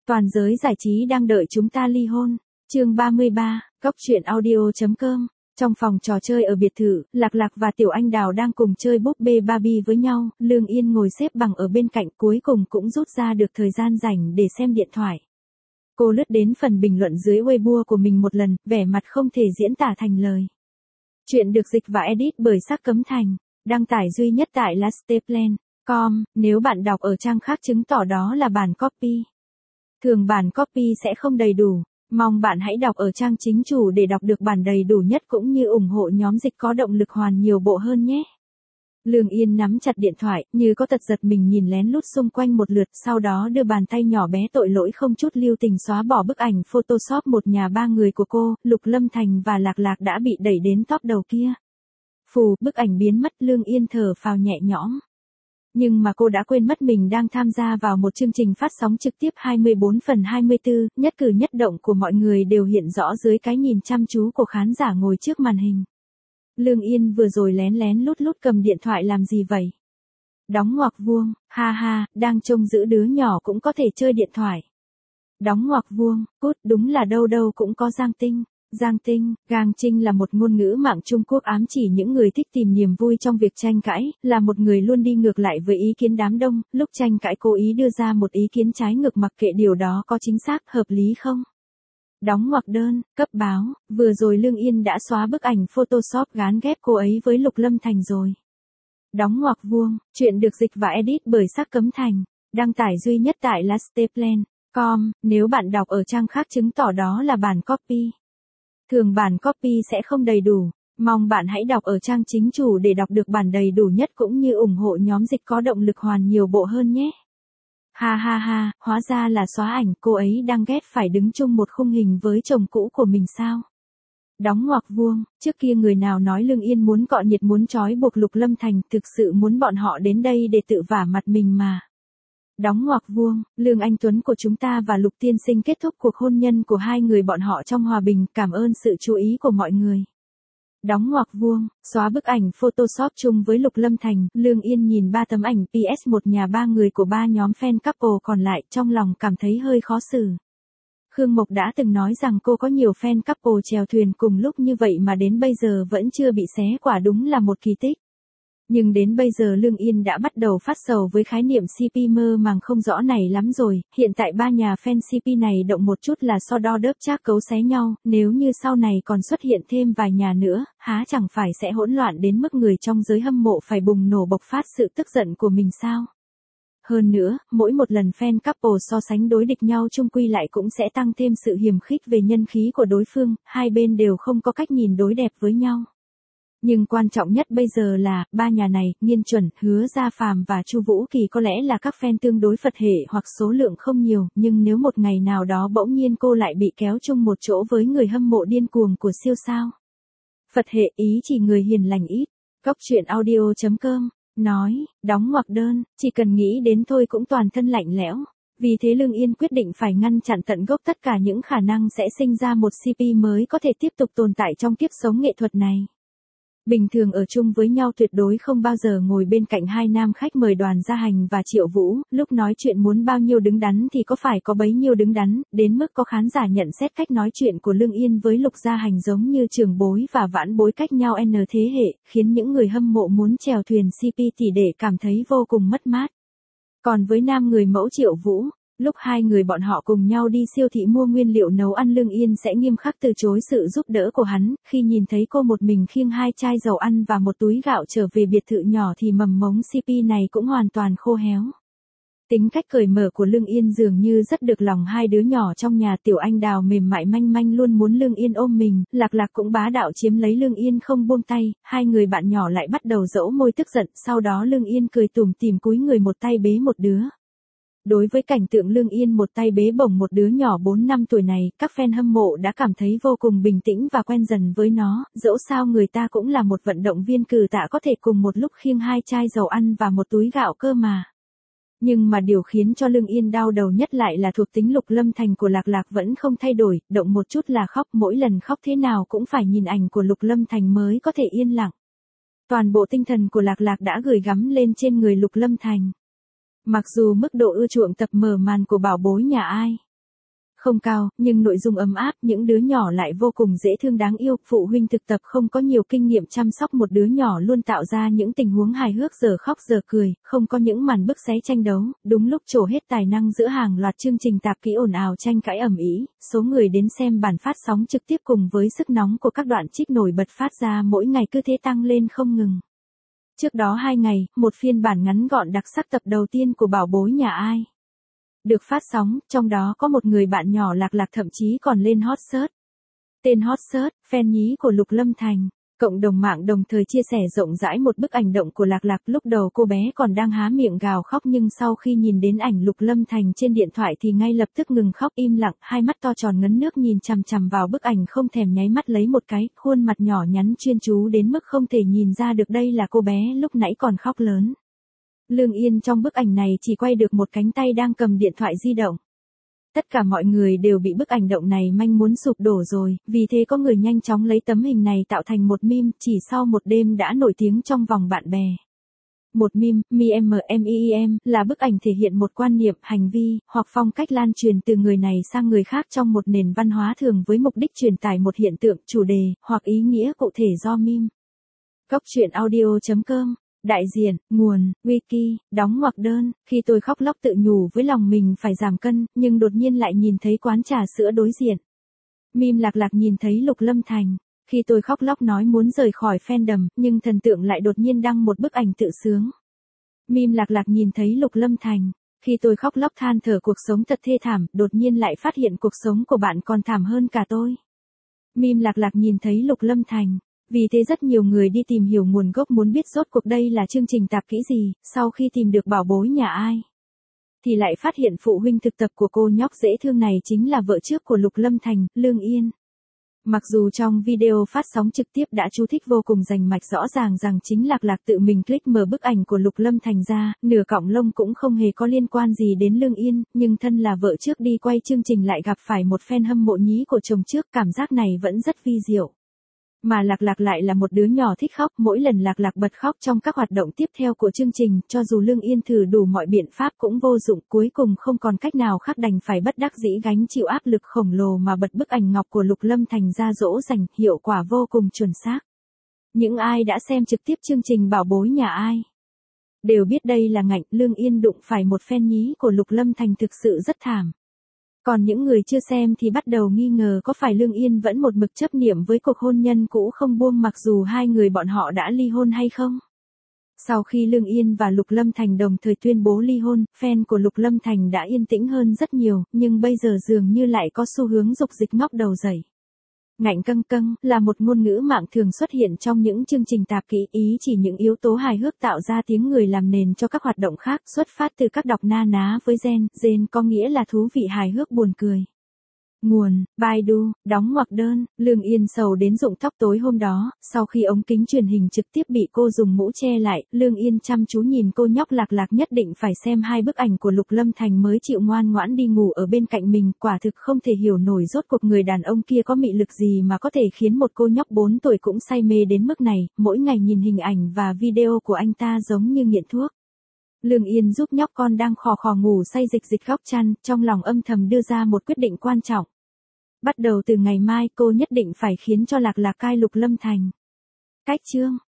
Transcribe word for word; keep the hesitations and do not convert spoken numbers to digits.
Toàn giới giải trí đang đợi chúng ta ly hôn. Chương ba mươi ba, Góc truyện audio chấm com. Trong phòng trò chơi ở biệt thự, Lạc Lạc và Tiểu Anh Đào đang cùng chơi búp bê Barbie với nhau, Lương Yên ngồi xếp bằng ở bên cạnh, cuối cùng cũng rút ra được thời gian rảnh để xem điện thoại. Cô lướt đến phần bình luận dưới Weibo của mình một lần, vẻ mặt không thể diễn tả thành lời. Chuyện được dịch và edit bởi Sắc Cấm Thành, đăng tải duy nhất tại lasteplan chấm com, nếu bạn đọc ở trang khác chứng tỏ đó là bản copy. Thường bản copy sẽ không đầy đủ, mong bạn hãy đọc ở trang chính chủ để đọc được bản đầy đủ nhất cũng như ủng hộ nhóm dịch có động lực hoàn nhiều bộ hơn nhé. Lương Yên nắm chặt điện thoại, như có tật giật mình nhìn lén lút xung quanh một lượt, sau đó đưa bàn tay nhỏ bé tội lỗi không chút lưu tình xóa bỏ bức ảnh Photoshop một nhà ba người của cô, Lục Lâm Thành và Lạc Lạc đã bị đẩy đến top đầu kia. Phù, bức ảnh biến mất, Lương Yên thở phào nhẹ nhõm. Nhưng mà cô đã quên mất mình đang tham gia vào một chương trình phát sóng trực tiếp hai mươi bốn phần hai mươi tư, nhất cử nhất động của mọi người đều hiện rõ dưới cái nhìn chăm chú của khán giả ngồi trước màn hình. Lương Yên vừa rồi lén lén lút lút cầm điện thoại làm gì vậy? Đóng ngoặc vuông, ha ha, đang trông giữ đứa nhỏ cũng có thể chơi điện thoại. Đóng ngoặc vuông, cút, đúng là đâu đâu cũng có Giang Tinh. Giang Tinh, Gang Trinh là một ngôn ngữ mạng Trung Quốc ám chỉ những người thích tìm niềm vui trong việc tranh cãi, là một người luôn đi ngược lại với ý kiến đám đông, lúc tranh cãi cố ý đưa ra một ý kiến trái ngược mặc kệ điều đó có chính xác, hợp lý không. Đóng ngoặc đơn, cấp báo, vừa rồi Lương Yên đã xóa bức ảnh Photoshop gán ghép cô ấy với Lục Lâm Thành rồi. Đóng ngoặc vuông, chuyện được dịch và edit bởi Sắc Cấm Thành, đăng tải duy nhất tại lasteplan chấm com, nếu bạn đọc ở trang khác chứng tỏ đó là bản copy. Thường bản copy sẽ không đầy đủ, mong bạn hãy đọc ở trang chính chủ để đọc được bản đầy đủ nhất cũng như ủng hộ nhóm dịch có động lực hoàn nhiều bộ hơn nhé. Ha ha ha, hóa ra là xóa ảnh, cô ấy đang ghét phải đứng chung một khung hình với chồng cũ của mình sao? Đóng ngoặc vuông, trước kia người nào nói Lương Yên muốn cọ nhiệt muốn trói buộc Lục Lâm Thành, thực sự muốn bọn họ đến đây để tự vả mặt mình mà. Đóng ngoặc vuông, Lương Anh Tuấn của chúng ta và Lục Tiên Sinh kết thúc cuộc hôn nhân của hai người bọn họ trong hòa bình, cảm ơn sự chú ý của mọi người. Đóng ngoặc vuông, xóa bức ảnh Photoshop chung với Lục Lâm Thành, Lương Yên nhìn ba tấm ảnh pê ét một nhà ba người của ba nhóm fan couple còn lại, trong lòng cảm thấy hơi khó xử. Khương Mộc đã từng nói rằng cô có nhiều fan couple chèo thuyền cùng lúc như vậy mà đến bây giờ vẫn chưa bị xé quả, đúng là một kỳ tích. Nhưng đến bây giờ Lương Yên đã bắt đầu phát sầu với khái niệm xê pê mơ màng không rõ này lắm rồi, hiện tại ba nhà fan xê pê này động một chút là so đo đớp chác cấu xé nhau, nếu như sau này còn xuất hiện thêm vài nhà nữa, há chẳng phải sẽ hỗn loạn đến mức người trong giới hâm mộ phải bùng nổ bộc phát sự tức giận của mình sao? Hơn nữa, mỗi một lần fan couple so sánh đối địch nhau chung quy lại cũng sẽ tăng thêm sự hiềm khích về nhân khí của đối phương, hai bên đều không có cách nhìn đối đẹp với nhau. Nhưng quan trọng nhất bây giờ là, ba nhà này, Nghiên Chuẩn, Hứa Gia Phàm và Chu Vũ Kỳ có lẽ là các fan tương đối Phật hệ hoặc số lượng không nhiều, nhưng nếu một ngày nào đó bỗng nhiên cô lại bị kéo chung một chỗ với người hâm mộ điên cuồng của siêu sao. Phật hệ ý chỉ người hiền lành ít. Góc truyện audio chấm com, nói, đóng ngoặc đơn, chỉ cần nghĩ đến thôi cũng toàn thân lạnh lẽo. Vì thế Lương Yên quyết định phải ngăn chặn tận gốc tất cả những khả năng sẽ sinh ra một xê pê mới có thể tiếp tục tồn tại trong kiếp sống nghệ thuật này. Bình thường ở chung với nhau tuyệt đối không bao giờ ngồi bên cạnh hai nam khách mời Đoàn Gia Hành và Triệu Vũ, lúc nói chuyện muốn bao nhiêu đứng đắn thì có phải có bấy nhiêu đứng đắn, đến mức có khán giả nhận xét cách nói chuyện của Lương Yên với Lục Gia Hành giống như trưởng bối và vãn bối cách nhau n thế hệ, khiến những người hâm mộ muốn chèo thuyền xê pê tỷ đệ cảm thấy vô cùng mất mát. Còn với nam người mẫu Triệu Vũ, lúc hai người bọn họ cùng nhau đi siêu thị mua nguyên liệu nấu ăn, Lương Yên sẽ nghiêm khắc từ chối sự giúp đỡ của hắn, khi nhìn thấy cô một mình khiêng hai chai dầu ăn và một túi gạo trở về biệt thự nhỏ thì mầm mống xê pê này cũng hoàn toàn khô héo. Tính cách cởi mở của Lương Yên dường như rất được lòng hai đứa nhỏ trong nhà. Tiểu Anh Đào mềm mại manh manh luôn muốn Lương Yên ôm mình, Lạc Lạc cũng bá đạo chiếm lấy Lương Yên không buông tay, hai người bạn nhỏ lại bắt đầu dẫu môi tức giận, sau đó Lương Yên cười tủm tỉm cúi người một tay bế một đứa. Đối với cảnh tượng Lương Yên một tay bế bổng một đứa nhỏ bốn năm tuổi này, các fan hâm mộ đã cảm thấy vô cùng bình tĩnh và quen dần với nó, dẫu sao người ta cũng là một vận động viên cử tạ có thể cùng một lúc khiêng hai chai dầu ăn và một túi gạo cơ mà. Nhưng mà điều khiến cho Lương Yên đau đầu nhất lại là thuộc tính Lục Lâm Thành của Lạc Lạc vẫn không thay đổi, động một chút là khóc, mỗi lần khóc thế nào cũng phải nhìn ảnh của Lục Lâm Thành mới có thể yên lặng. Toàn bộ tinh thần của Lạc Lạc đã gửi gắm lên trên người Lục Lâm Thành. Mặc dù mức độ ưa chuộng tập mở màn của bảo bối nhà ai không cao, nhưng nội dung ấm áp, những đứa nhỏ lại vô cùng dễ thương đáng yêu, phụ huynh thực tập không có nhiều kinh nghiệm chăm sóc một đứa nhỏ luôn tạo ra những tình huống hài hước giờ khóc giờ cười, không có những màn bức xé tranh đấu, đúng lúc trổ hết tài năng giữa hàng loạt chương trình tạp kỹ ồn ào tranh cãi ầm ĩ, số người đến xem bản phát sóng trực tiếp cùng với sức nóng của các đoạn trích nổi bật phát ra mỗi ngày cứ thế tăng lên không ngừng. Trước đó hai ngày, một phiên bản ngắn gọn đặc sắc tập đầu tiên của Bảo bối nhà ai được phát sóng, trong đó có một người bạn nhỏ Lạc Lạc thậm chí còn lên hot search. Tên hot search, fan nhí của Lục Lâm Thành. Cộng đồng mạng đồng thời chia sẻ rộng rãi một bức ảnh động của Lạc Lạc, lúc đầu cô bé còn đang há miệng gào khóc nhưng sau khi nhìn đến ảnh Lục Lâm Thành trên điện thoại thì ngay lập tức ngừng khóc im lặng, hai mắt to tròn ngấn nước nhìn chằm chằm vào bức ảnh không thèm nháy mắt lấy một cái, khuôn mặt nhỏ nhắn chuyên chú đến mức không thể nhìn ra được đây là cô bé lúc nãy còn khóc lớn. Lương Yên trong bức ảnh này chỉ quay được một cánh tay đang cầm điện thoại di động. Tất cả mọi người đều bị bức ảnh động này manh muốn sụp đổ rồi, vì thế có người nhanh chóng lấy tấm hình này tạo thành một meme, chỉ sau một đêm đã nổi tiếng trong vòng bạn bè. Một meme, meme, là bức ảnh thể hiện một quan niệm, hành vi, hoặc phong cách lan truyền từ người này sang người khác trong một nền văn hóa thường với mục đích truyền tải một hiện tượng, chủ đề, hoặc ý nghĩa cụ thể do meme. Góc truyện audio chấm com Đại diện, nguồn, wiki, đóng ngoặc đơn, khi tôi khóc lóc tự nhủ với lòng mình phải giảm cân, nhưng đột nhiên lại nhìn thấy quán trà sữa đối diện. Meme Lạc Lạc nhìn thấy Lục Lâm Thành. Khi tôi khóc lóc nói muốn rời khỏi fandom, nhưng thần tượng lại đột nhiên đăng một bức ảnh tự sướng. Meme Lạc Lạc nhìn thấy Lục Lâm Thành. Khi tôi khóc lóc than thở cuộc sống thật thê thảm, đột nhiên lại phát hiện cuộc sống của bạn còn thảm hơn cả tôi. Meme Lạc Lạc nhìn thấy Lục Lâm Thành. Vì thế rất nhiều người đi tìm hiểu nguồn gốc muốn biết rốt cuộc đây là chương trình tạp kỹ gì, sau khi tìm được bảo bối nhà ai thì lại phát hiện phụ huynh thực tập của cô nhóc dễ thương này chính là vợ trước của Lục Lâm Thành, Lương Yên. Mặc dù trong video phát sóng trực tiếp đã chú thích vô cùng rành mạch rõ ràng rằng chính Lạc Lạc tự mình click mở bức ảnh của Lục Lâm Thành ra, nửa cọng lông cũng không hề có liên quan gì đến Lương Yên, nhưng thân là vợ trước đi quay chương trình lại gặp phải một fan hâm mộ nhí của chồng trước, cảm giác này vẫn rất vi diệu. Mà Lạc Lạc lại là một đứa nhỏ thích khóc, mỗi lần Lạc Lạc bật khóc trong các hoạt động tiếp theo của chương trình, cho dù Lương Yên thử đủ mọi biện pháp cũng vô dụng, cuối cùng không còn cách nào khác đành phải bất đắc dĩ gánh chịu áp lực khổng lồ mà bật bức ảnh ngọc của Lục Lâm Thành ra dỗ dành, hiệu quả vô cùng chuẩn xác. Những ai đã xem trực tiếp chương trình bảo bối nhà ai đều biết đây là ngạnh, Lương Yên đụng phải một fan nhí của Lục Lâm Thành thực sự rất thảm. Còn những người chưa xem thì bắt đầu nghi ngờ có phải Lương Yên vẫn một mực chấp niệm với cuộc hôn nhân cũ không buông mặc dù hai người bọn họ đã ly hôn hay không. Sau khi Lương Yên và Lục Lâm Thành đồng thời tuyên bố ly hôn, fan của Lục Lâm Thành đã yên tĩnh hơn rất nhiều, nhưng bây giờ dường như lại có xu hướng dục dịch ngóc đầu dậy. Ngạnh căng căng là một ngôn ngữ mạng thường xuất hiện trong những chương trình tạp kỹ, ý chỉ những yếu tố hài hước tạo ra tiếng người làm nền cho các hoạt động khác, xuất phát từ các đọc na ná với gen, gen có nghĩa là thú vị hài hước buồn cười. Nguồn, Baidu, đóng ngoặc đơn, Lương Yên sầu đến rụng tóc tối hôm đó, sau khi ống kính truyền hình trực tiếp bị cô dùng mũ che lại, Lương Yên chăm chú nhìn cô nhóc Lạc Lạc nhất định phải xem hai bức ảnh của Lục Lâm Thành mới chịu ngoan ngoãn đi ngủ ở bên cạnh mình, quả thực không thể hiểu nổi rốt cuộc người đàn ông kia có mị lực gì mà có thể khiến một cô nhóc bốn tuổi cũng say mê đến mức này, mỗi ngày nhìn hình ảnh và video của anh ta giống như nghiện thuốc. Lương Yên giúp nhóc con đang khò khò ngủ say dịch dịch góc chăn, trong lòng âm thầm đưa ra một quyết định quan trọng. Bắt đầu từ ngày mai cô nhất định phải khiến cho Lạc Lạc cai Lục Lâm Thành. Cách chương